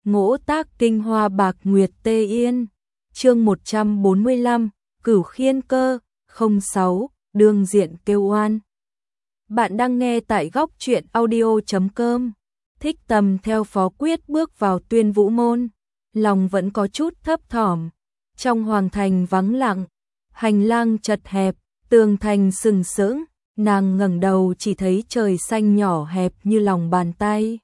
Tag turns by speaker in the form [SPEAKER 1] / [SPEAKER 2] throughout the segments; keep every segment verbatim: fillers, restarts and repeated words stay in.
[SPEAKER 1] Ngỗ tác kinh hoa bạc nguyệt tê yên. Chương một trăm bốn mươi lăm, Cửu Khiên Cơ. Không sáu, đương diện kêu oan. Bạn đang nghe tại góc truyện audio chấm com. Thích Tầm theo Phó Quyết bước vào Tuyên Vũ môn, lòng vẫn có chút thấp thỏm. Trong hoàng thành vắng lặng, hành lang chật hẹp, tường thành sừng sững, nàng ngẩng đầu chỉ thấy trời xanh nhỏ hẹp như lòng bàn tay.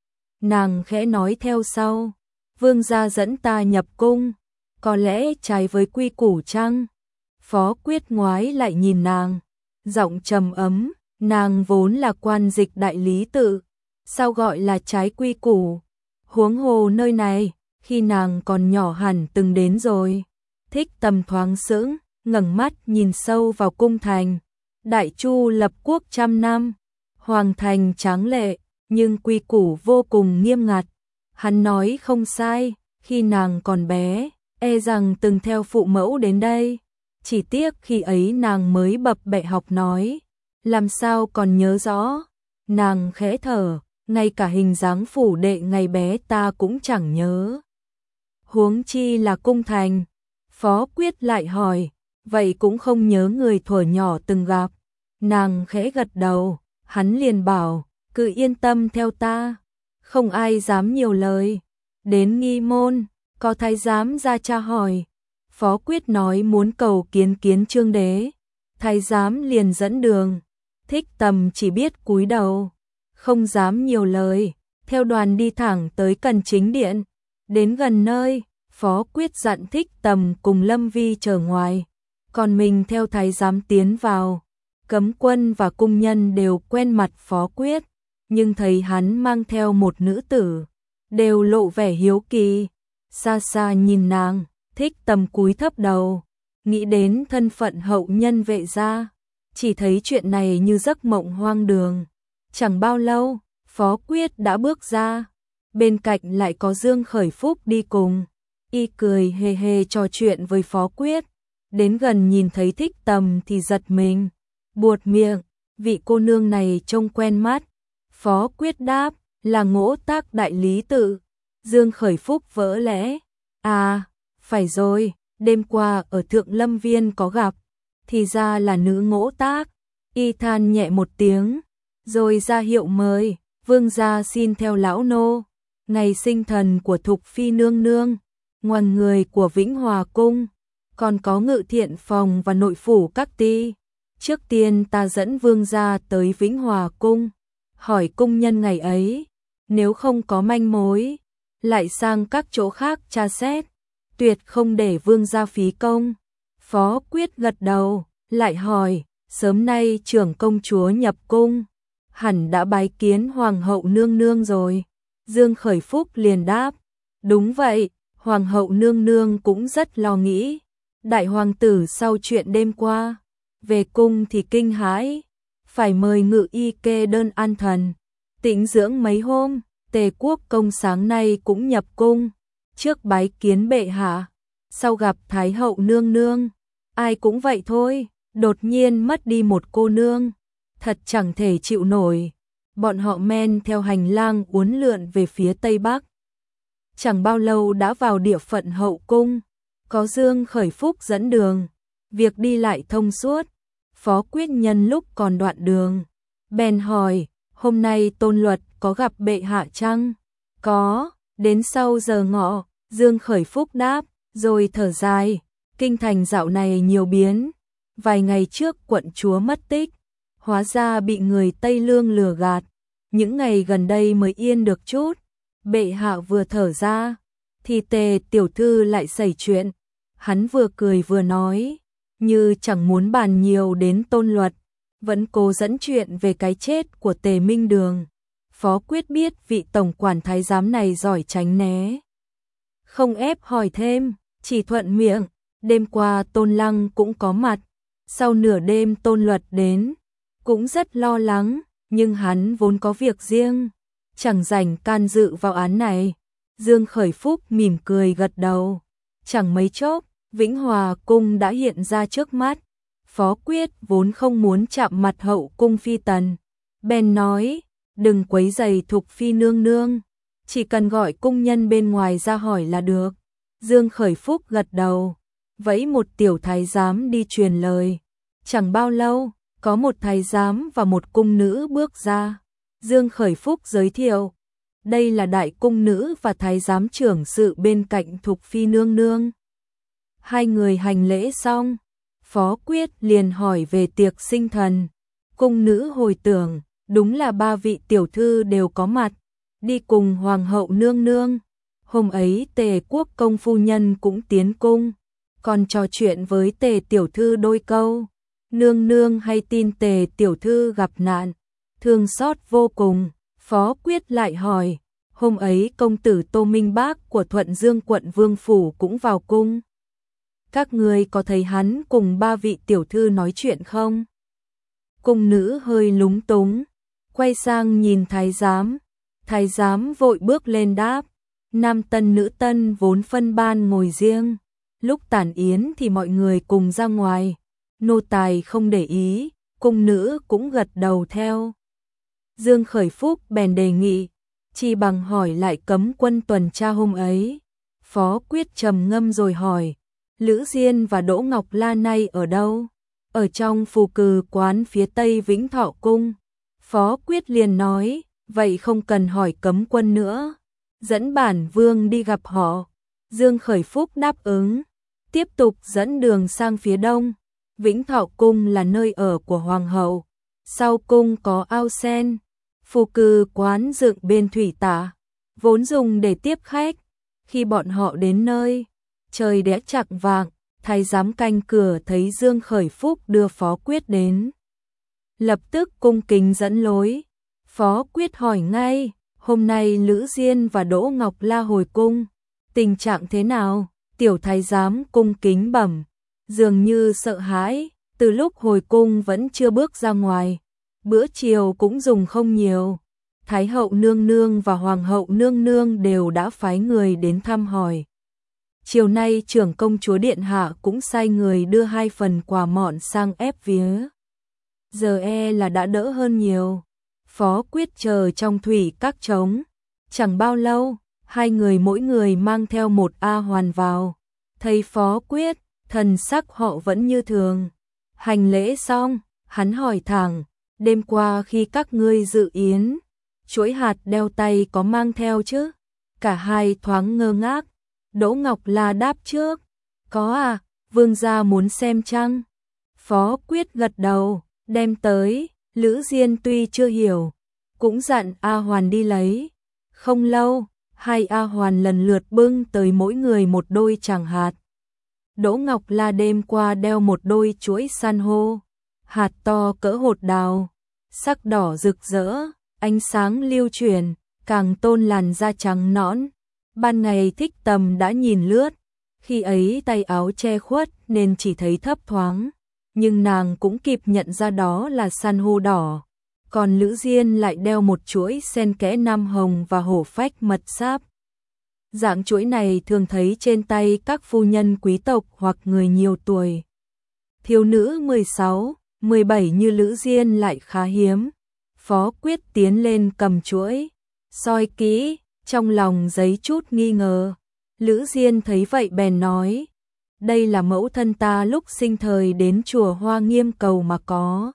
[SPEAKER 1] Nàng khẽ nói theo sau, vương gia dẫn ta nhập cung, có lẽ trái với quy củ chăng? Phó Quyết ngoái lại nhìn nàng, giọng trầm ấm, nàng vốn là quan dịch đại lý tự, sao gọi là trái quy củ? Huống hồ nơi này, khi nàng còn nhỏ hẳn từng đến rồi. Thích Tầm thoáng sững, ngẩng mắt nhìn sâu vào cung thành. Đại Chu lập quốc trăm năm, hoàng thành tráng lệ, nhưng quy củ vô cùng nghiêm ngặt. Hắn nói không sai, khi nàng còn bé, e rằng từng theo phụ mẫu đến đây. Chỉ tiếc khi ấy nàng mới bập bẹ học nói, làm sao còn nhớ rõ. Nàng khẽ thở, ngay cả hình dáng phủ đệ ngày bé ta cũng chẳng nhớ. Huống chi là cung thành. Phó Quyết lại hỏi, vậy cũng không nhớ người thuở nhỏ từng gặp. Nàng khẽ gật đầu, hắn liền bảo, cứ yên tâm theo ta, không ai dám nhiều lời. Đến nghi môn, có thái giám ra tra hỏi. Phó Quyết nói muốn cầu kiến kiến Trương đế. Thái giám liền dẫn đường. Thích Tầm chỉ biết cúi đầu, không dám nhiều lời, theo đoàn đi thẳng tới Cần Chính điện. Đến gần nơi, Phó Quyết dặn Thích Tầm cùng Lâm Vi chờ ngoài, còn mình theo thái giám tiến vào. Cấm quân và cung nhân đều quen mặt Phó Quyết, nhưng thấy hắn mang theo một nữ tử, đều lộ vẻ hiếu kỳ. Xa xa nhìn nàng, Thích Tầm cúi thấp đầu, nghĩ đến thân phận hậu nhân vệ gia, chỉ thấy chuyện này như giấc mộng hoang đường. Chẳng bao lâu, Phó Quyết đã bước ra, bên cạnh lại có Dương Khởi Phúc đi cùng. Y cười hề hề trò chuyện với Phó Quyết, đến gần nhìn thấy Thích Tầm thì giật mình, buột miệng, vị cô nương này trông quen mắt. Phó Quyết đáp, là Ngỗ tác đại lý tự. Dương Khởi Phúc vỡ lẽ, à, phải rồi, đêm qua ở Thượng Lâm Viên có gặp, thì ra là nữ Ngỗ tác. Y than nhẹ một tiếng, rồi ra hiệu mời, vương gia xin theo lão nô. Ngày sinh thần của Thục Phi nương nương, ngoan người của Vĩnh Hòa cung, còn có Ngự Thiện phòng và nội phủ các ti. Trước tiên ta dẫn vương gia tới Vĩnh Hòa cung, hỏi cung nhân ngày ấy, nếu không có manh mối, lại sang các chỗ khác tra xét, tuyệt không để vương gia phí công. Phó Quyết gật đầu, lại hỏi, sớm nay trưởng công chúa nhập cung, hẳn đã bái kiến hoàng hậu nương nương rồi. Dương Khởi Phúc liền đáp, đúng vậy, hoàng hậu nương nương cũng rất lo nghĩ. Đại hoàng tử sau chuyện đêm qua, về cung thì kinh hãi, phải mời ngự y kê đơn an thần, tĩnh dưỡng mấy hôm. Tề Quốc công sáng nay cũng nhập cung, trước bái kiến bệ hạ, sau gặp thái hậu nương nương. Ai cũng vậy thôi, đột nhiên mất đi một cô nương, thật chẳng thể chịu nổi. Bọn họ men theo hành lang uốn lượn về phía tây bắc, chẳng bao lâu đã vào địa phận hậu cung. Có Dương Khởi Phúc dẫn đường, việc đi lại thông suốt. Phó Quyết nhân lúc còn đoạn đường, bèn hỏi, hôm nay Tôn Luật có gặp bệ hạ chăng? Có, đến sau giờ ngọ. Dương Khởi Phúc đáp, rồi thở dài, kinh thành dạo này nhiều biến. Vài ngày trước quận chúa mất tích, hóa ra bị người Tây Lương lừa gạt, những ngày gần đây mới yên được chút. Bệ hạ vừa thở ra, thì Tề tiểu thư lại xảy chuyện. Hắn vừa cười vừa nói, như chẳng muốn bàn nhiều đến Tôn Luật, vẫn cố dẫn chuyện về cái chết của Tề Minh Đường. Phó Quyết biết vị tổng quản thái giám này giỏi tránh né, không ép hỏi thêm, chỉ thuận miệng, đêm qua Tôn Lăng cũng có mặt. Sau nửa đêm Tôn Luật đến, cũng rất lo lắng, nhưng hắn vốn có việc riêng, chẳng rảnh can dự vào án này. Dương Khởi Phúc mỉm cười gật đầu, chẳng mấy chốc, Vĩnh Hòa cung đã hiện ra trước mắt. Phó Quyết vốn không muốn chạm mặt hậu cung phi tần, bèn nói, đừng quấy rầy Thục Phi nương nương, chỉ cần gọi cung nhân bên ngoài ra hỏi là được. Dương Khởi Phúc gật đầu, vẫy một tiểu thái giám đi truyền lời. Chẳng bao lâu, có một thái giám và một cung nữ bước ra. Dương Khởi Phúc giới thiệu, đây là đại cung nữ và thái giám trưởng sự bên cạnh Thục Phi nương nương. Hai người hành lễ xong, Phó Quyết liền hỏi về tiệc sinh thần. Cung nữ hồi tưởng, đúng là ba vị tiểu thư đều có mặt, đi cùng hoàng hậu nương nương. Hôm ấy Tề Quốc công phu nhân cũng tiến cung, còn trò chuyện với Tề tiểu thư đôi câu. Nương nương hay tin Tề tiểu thư gặp nạn, thương xót vô cùng. Phó Quyết lại hỏi, hôm ấy công tử Tô Minh Bác của Thuận Dương quận Vương phủ cũng vào cung. Các người có thấy hắn cùng ba vị tiểu thư nói chuyện không? Cung nữ hơi lúng túng, quay sang nhìn thái giám. Thái giám vội bước lên đáp, nam tân nữ tân vốn phân ban ngồi riêng. Lúc tản yến thì mọi người cùng ra ngoài. Nô tài không để ý, cung nữ cũng gật đầu theo. Dương Khởi Phúc bèn đề nghị, chi bằng hỏi lại cấm quân tuần tra hôm ấy. Phó Quyết trầm ngâm rồi hỏi, Lữ Diên và Đỗ Ngọc La nay ở đâu? Ở trong phù cừ quán phía tây Vĩnh Thọ Cung. Phó Quyết liền nói, vậy không cần hỏi cấm quân nữa, dẫn bản vương đi gặp họ. Dương Khởi Phúc đáp ứng, tiếp tục dẫn đường sang phía đông. Vĩnh Thọ Cung là nơi ở của hoàng hậu, sau cung có ao sen. Phù cừ quán dựng bên thủy tả, vốn dùng để tiếp khách. Khi bọn họ đến nơi, trời đã chạng vạng, thái giám canh cửa thấy Dương Khởi Phúc đưa Phó Quyết đến, lập tức cung kính dẫn lối. Phó Quyết hỏi ngay, hôm nay Lữ Diên và Đỗ Ngọc La hồi cung, tình trạng thế nào? Tiểu thái giám cung kính bẩm, dường như sợ hãi, từ lúc hồi cung vẫn chưa bước ra ngoài, bữa chiều cũng dùng không nhiều. Thái hậu nương nương và hoàng hậu nương nương đều đã phái người đến thăm hỏi. Chiều nay trưởng công chúa điện hạ cũng sai người đưa hai phần quà mọn sang ép vía. Giờ e là đã đỡ hơn nhiều. Phó Quyết chờ trong thủy các trống. Chẳng bao lâu, hai người mỗi người mang theo một A hoàn vào. Thấy Phó Quyết, thần sắc họ vẫn như thường. Hành lễ xong, hắn hỏi thẳng, đêm qua khi các ngươi dự yến, chuỗi hạt đeo tay có mang theo chứ? Cả hai thoáng ngơ ngác. Đỗ Ngọc La đáp trước, có à, vương gia muốn xem chăng? Phó Quyết gật đầu, đem tới. Lữ Diên tuy chưa hiểu, cũng dặn A Hoàn đi lấy. Không lâu, hai A Hoàn lần lượt bưng tới mỗi người một đôi tràng hạt. Đỗ Ngọc La đêm qua đeo một đôi chuỗi san hô, hạt to cỡ hột đào, sắc đỏ rực rỡ, ánh sáng lưu chuyển, càng tôn làn da trắng nõn. Ban ngày Thích Tầm đã nhìn lướt, khi ấy tay áo che khuất nên chỉ thấy thấp thoáng, nhưng nàng cũng kịp nhận ra đó là san hô đỏ. Còn Lữ Diên lại đeo một chuỗi sen kẽ nam hồng và hổ phách mật sáp. Dạng chuỗi này thường thấy trên tay các phu nhân quý tộc hoặc người nhiều tuổi. Thiếu nữ mười sáu, mười bảy như Lữ Diên lại khá hiếm. Phó Quyết tiến lên cầm chuỗi, soi kỹ, trong lòng giấy chút nghi ngờ. Lữ Diên thấy vậy bèn nói, đây là mẫu thân ta lúc sinh thời đến chùa Hoa Nghiêm cầu mà có.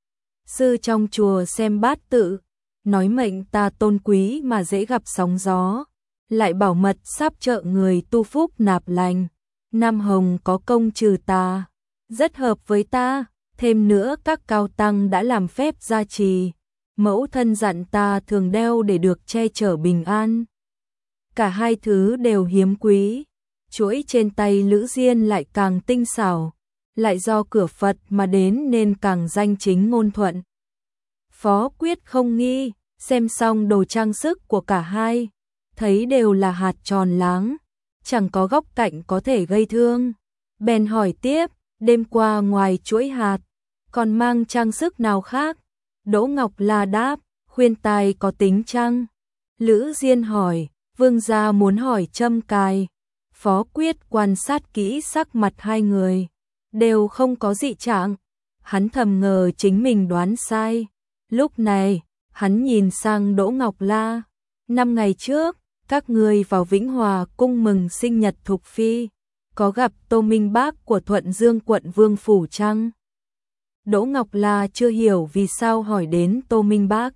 [SPEAKER 1] Sư trong chùa xem bát tự, nói mệnh ta tôn quý mà dễ gặp sóng gió, lại bảo mật sắp trợ người tu phúc nạp lành. Nam hồng có công trừ tà, rất hợp với ta, thêm nữa các cao tăng đã làm phép gia trì. Mẫu thân dặn ta thường đeo để được che chở bình an. Cả hai thứ đều hiếm quý. Chuỗi trên tay Lữ Diên lại càng tinh xảo, lại do cửa Phật mà đến nên càng danh chính ngôn thuận. Phó Quyết không nghi, xem xong đồ trang sức của cả hai, thấy đều là hạt tròn láng, chẳng có góc cạnh có thể gây thương. Bèn hỏi tiếp, đêm qua ngoài chuỗi hạt, còn mang trang sức nào khác? Đỗ Ngọc La đáp, khuyên tai có tính chăng? Lữ Diên hỏi, vương gia muốn hỏi châm cài. Phó Quyết quan sát kỹ sắc mặt hai người, đều không có dị trạng. Hắn thầm ngờ chính mình đoán sai. Lúc này, hắn nhìn sang Đỗ Ngọc La. Năm ngày trước, các ngươi vào Vĩnh Hòa cung mừng sinh nhật Thục Phi, có gặp Tô Minh Bác của Thuận Dương quận Vương Phủ chăng? Đỗ Ngọc La chưa hiểu vì sao hỏi đến Tô Minh Bác.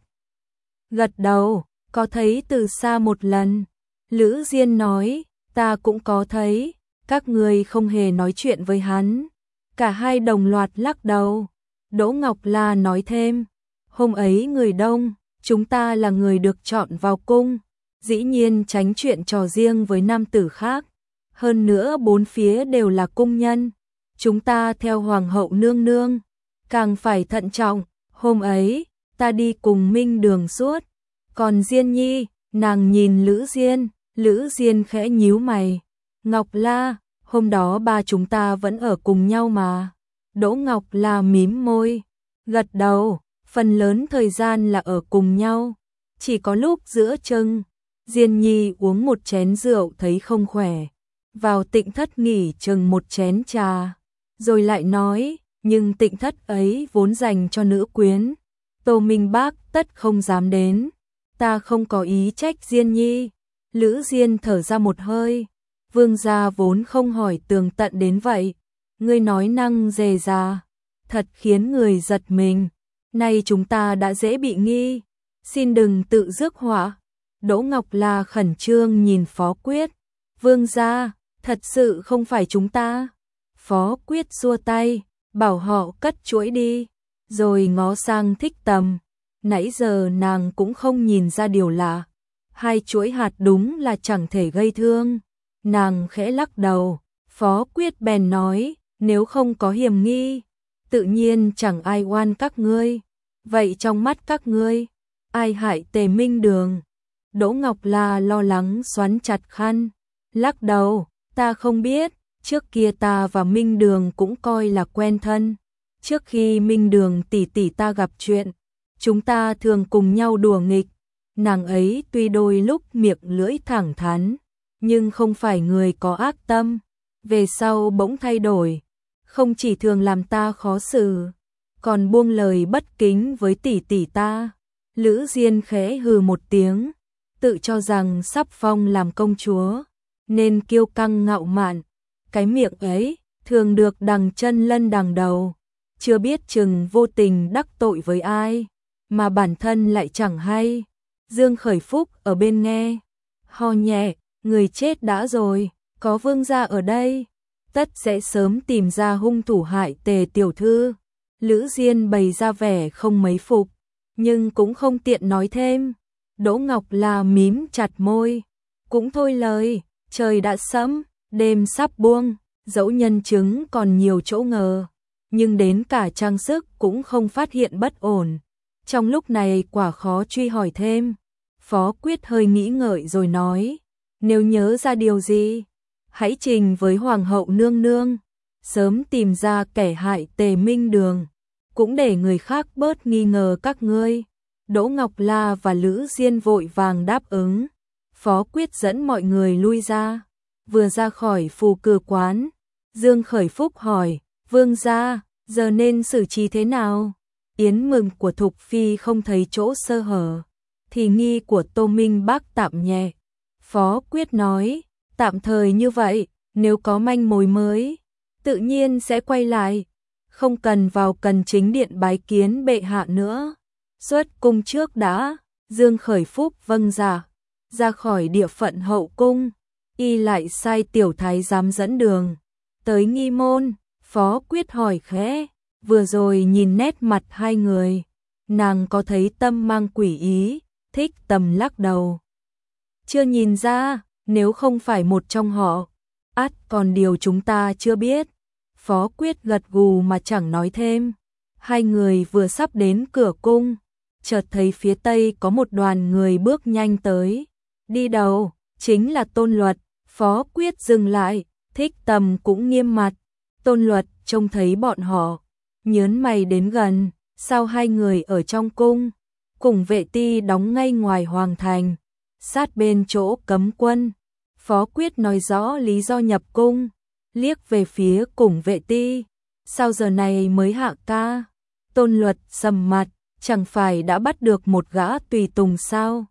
[SPEAKER 1] Gật đầu, có thấy từ xa một lần. Lữ Diên nói, ta cũng có thấy, các ngươi không hề nói chuyện với hắn. Cả hai đồng loạt lắc đầu. Đỗ Ngọc La nói thêm, hôm ấy người đông, chúng ta là người được chọn vào cung, dĩ nhiên tránh chuyện trò riêng với nam tử khác. Hơn nữa bốn phía đều là cung nhân, chúng ta theo hoàng hậu nương nương, càng phải thận trọng. Hôm ấy, ta đi cùng Minh Đường suốt. Còn Diên Nhi, nàng nhìn Lữ Diên, Lữ Diên khẽ nhíu mày. Ngọc La, hôm đó ba chúng ta vẫn ở cùng nhau mà. Đỗ Ngọc La mím môi, gật đầu, phần lớn thời gian là ở cùng nhau. Chỉ có lúc giữa chừng, Diên Nhi uống một chén rượu thấy không khỏe, vào Tịnh Thất nghỉ chừng một chén trà, rồi lại nói, nhưng Tịnh Thất ấy vốn dành cho nữ quyến, Tô Minh Bác tất không dám đến, ta không có ý trách Diên Nhi. Lữ Diên thở ra một hơi, vương gia vốn không hỏi tường tận đến vậy, ngươi nói năng dề dà, thật khiến người giật mình, nay chúng ta đã dễ bị nghi, xin đừng tự rước họa. Đỗ Ngọc La khẩn trương nhìn Phó Quyết, vương gia, thật sự không phải chúng ta. Phó Quyết xua tay, bảo họ cất chuỗi đi, rồi ngó sang Thích Tầm, nãy giờ nàng cũng không nhìn ra điều lạ, hai chuỗi hạt đúng là chẳng thể gây thương. Nàng khẽ lắc đầu, Phó Quyết bèn nói, nếu không có hiểm nghi, tự nhiên chẳng ai oan các ngươi, vậy trong mắt các ngươi, ai hại Tề Minh Đường? Đỗ Ngọc La lo lắng xoắn chặt khăn, lắc đầu, ta không biết, trước kia ta và Minh Đường cũng coi là quen thân. Trước khi Minh Đường tỷ tỷ ta gặp chuyện, chúng ta thường cùng nhau đùa nghịch, nàng ấy tuy đôi lúc miệng lưỡi thẳng thắn, nhưng không phải người có ác tâm, về sau bỗng thay đổi, không chỉ thường làm ta khó xử, còn buông lời bất kính với tỷ tỷ ta. Lữ Diên khẽ hừ một tiếng, tự cho rằng sắp phong làm công chúa, nên kiêu căng ngạo mạn, cái miệng ấy thường được đằng chân lân đằng đầu, chưa biết chừng vô tình đắc tội với ai, mà bản thân lại chẳng hay. Dương Khởi Phúc ở bên nghe, ho nhẹ, người chết đã rồi, có vương gia ở đây, tất sẽ sớm tìm ra hung thủ hại Tề tiểu thư. Lữ Diên bày ra vẻ không mấy phục, nhưng cũng không tiện nói thêm. Đỗ Ngọc La mím chặt môi, cũng thôi lời, trời đã sẫm, đêm sắp buông, dẫu nhân chứng còn nhiều chỗ ngờ, nhưng đến cả trang sức cũng không phát hiện bất ổn. Trong lúc này quả khó truy hỏi thêm. Phó Quyết hơi nghĩ ngợi rồi nói, nếu nhớ ra điều gì, hãy trình với Hoàng hậu nương nương, sớm tìm ra kẻ hại Tề Minh Đường, cũng để người khác bớt nghi ngờ các ngươi. Đỗ Ngọc La và Lữ Diên vội vàng đáp ứng. Phó Quyết dẫn mọi người lui ra, vừa ra khỏi phù cử quán, Dương Khởi Phúc hỏi, vương gia, giờ nên xử trí thế nào? Yến mừng của Thục Phi không thấy chỗ sơ hở, thì nghi của Tô Minh Bác tạm nhẹ. Phó Quyết nói, tạm thời như vậy, nếu có manh mối mới, tự nhiên sẽ quay lại, không cần vào cần chính điện bái kiến bệ hạ nữa. Xuất cung trước đã. Dương Khởi Phúc vâng dạ, ra khỏi địa phận hậu cung, y lại sai tiểu thái giám dẫn đường tới nghi môn. Phó Quyết hỏi khẽ, vừa rồi nhìn nét mặt hai người, nàng có thấy tâm mang quỷ ý? Thích Tầm lắc đầu, chưa nhìn ra, nếu không phải một trong họ, ắt còn điều chúng ta chưa biết. Phó Quyết gật gù mà chẳng nói thêm. Hai người vừa sắp đến cửa cung, chợt thấy phía tây có một đoàn người bước nhanh tới, đi đầu chính là Tôn Luật. Phó Quyết dừng lại, Thích Tầm cũng nghiêm mặt. Tôn Luật trông thấy bọn họ, nhớn mày đến gần, sao hai người ở trong cung, cùng vệ ti đóng ngay ngoài hoàng thành, sát bên chỗ cấm quân. Phó Quyết nói rõ lý do nhập cung, liếc về phía cùng vệ ti, sao giờ này mới hạ ca? Tôn Luật sầm mặt, chẳng phải đã bắt được một gã tùy tùng sao?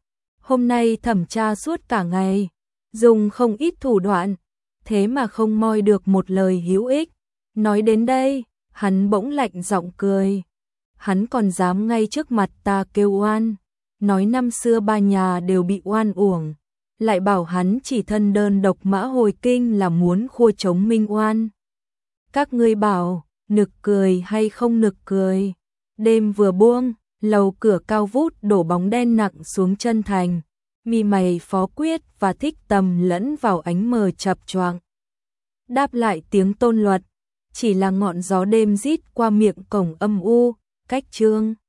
[SPEAKER 1] Hôm nay thẩm tra suốt cả ngày, dùng không ít thủ đoạn, thế mà không moi được một lời hữu ích. Nói đến đây, hắn bỗng lạnh giọng cười. Hắn còn dám ngay trước mặt ta kêu oan, nói năm xưa ba nhà đều bị oan uổng, lại bảo hắn chỉ thân đơn độc Mã Hồi Kinh là muốn khua chống minh oan. Các ngươi bảo, nực cười hay không nực cười? Đêm vừa buông, lầu cửa cao vút đổ bóng đen nặng xuống chân thành, mi mày Phó Quyết và Thích Tầm lẫn vào ánh mờ chập choạng. Đáp lại tiếng Tôn Luật, chỉ là ngọn gió đêm rít qua miệng cổng âm u, cách Trương